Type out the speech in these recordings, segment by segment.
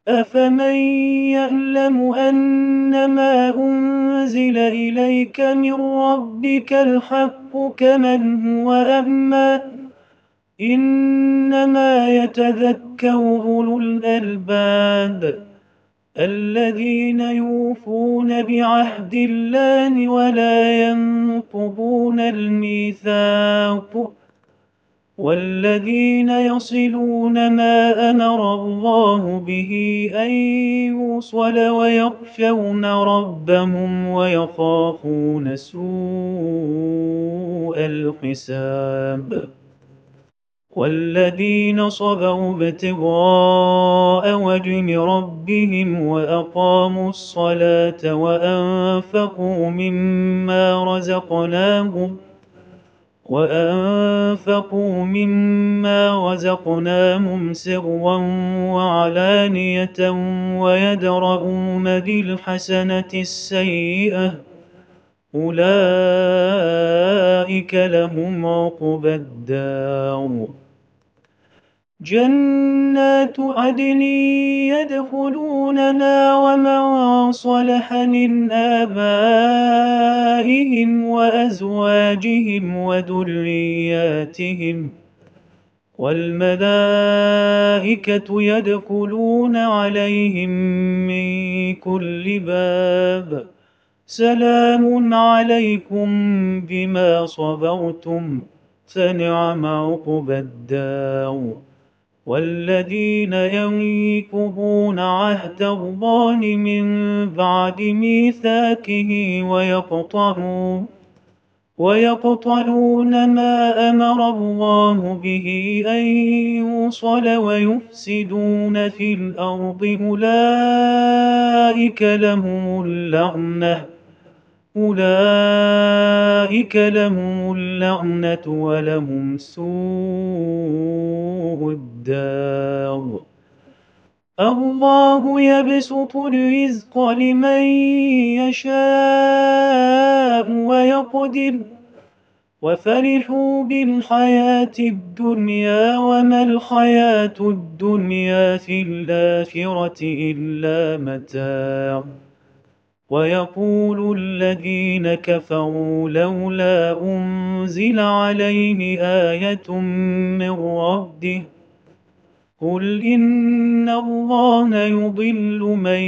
أفمن يعلم أنما أنزل إليك من ربك الحق كمن هو أعمى إنما يتذكر أولو الألباب الذين يوفون بعهد الله ولا ينقضون الميثاق والذين يصلون ما أمر الله به أن يوصل ويخشون ربهم ويخافون سوء الحساب والذين صبروا ابتغاء وجه ربهم وأقاموا الصلاة وأنفقوا مما رزقناهم سرا وعلانية ويدرؤون بالحسنة السيئة أولئك لهم عقبى الدار جنات عدن يدخلونها ومن صلح من آبائهم وأزواجهم وذرياتهم والملائكة يدخلون عليهم من كل باب سلام عليكم بما صبرتم فنعم عقبى الدار والذين ينقضون عهد الله من بعد ميثاقه ويقطعون ما أمر الله به أن يوصل ويفسدون في الأرض أولئك لهم اللعنة ولهم سوء الدار الله يبسط الرزق لمن يشاء ويقدر وفرحوا بالحياة الدنيا وما الحياة الدنيا في الآخرة إلا متاع ويقول الذين كفروا لولا أنزل عليه آية من ربه قل إن الله يضل من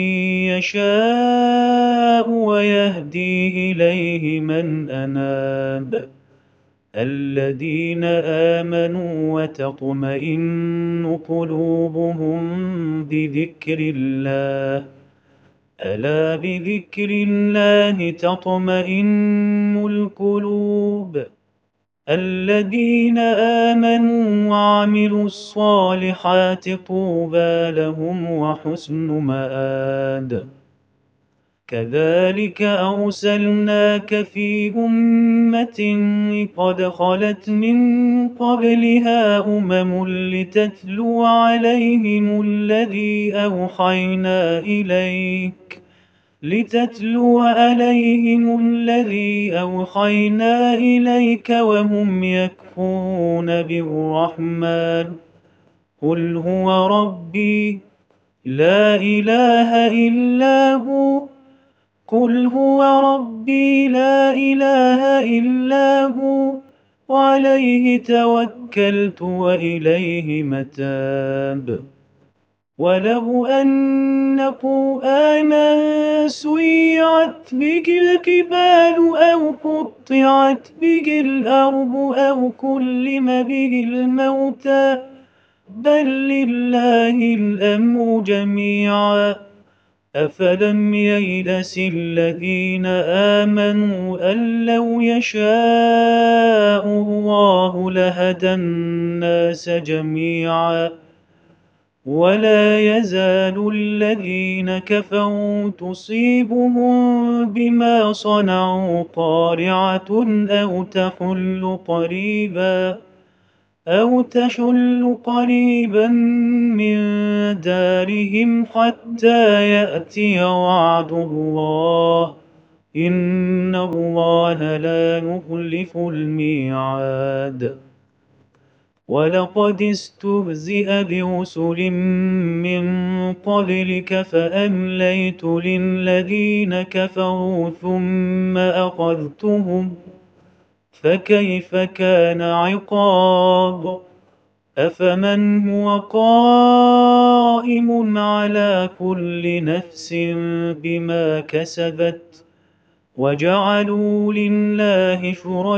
يشاء ويهدي إليه من أناب الذين آمنوا وتطمئن قلوبهم بذكر الله ألا بذكر الله تطمئن القلوب الذين آمنوا وعملوا الصالحات طوبى لهم وحسن مآب كذلك أرسلناك في أمة قد خلت من قبلها لتتلو عليهم الذي أوحينا إليك وهم يكفرون بالرحمن قل هو ربي لا إله إلا هو وعليه توكلت وإليه متاب ولو أن قرآنا سيرت به الجبال أو قطعت به الأرض أو كلم به الموتى بل لله الأمر جميعا أفلم ييأس الذين آمنوا أن لو يشاء الله لهدى الناس جميعا ولا يزال الذين كفروا تصيبهم بما صنعوا قارعة أو تحل قريبا من دارهم حتى يأتي وعد الله إن الله لا يخلف الميعاد ولقد استهزئ برسل من قبلك فأمليت للذين كفروا ثم أخذتهم فكيف كان عقاب أفمن هو قائم على كل نفس بما كسبت وجعلوا لله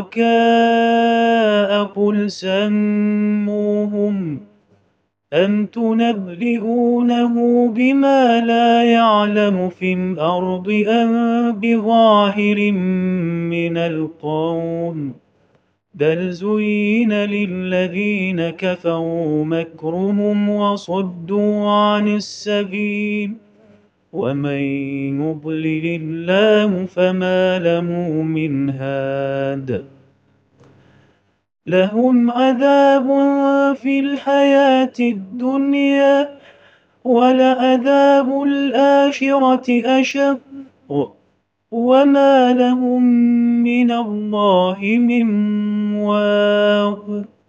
شركاء قل سموهم أم تنبئونه بما لا يعلم في الأرض أم بظاهر من القول بل زين للذين كفروا مكرهم وصدوا عن السبيل ومن يضلل الله فما له من هاد لهم عذاب في الحياة الدنيا ولعذاب الآخرة أشق وما لهم من الله من واق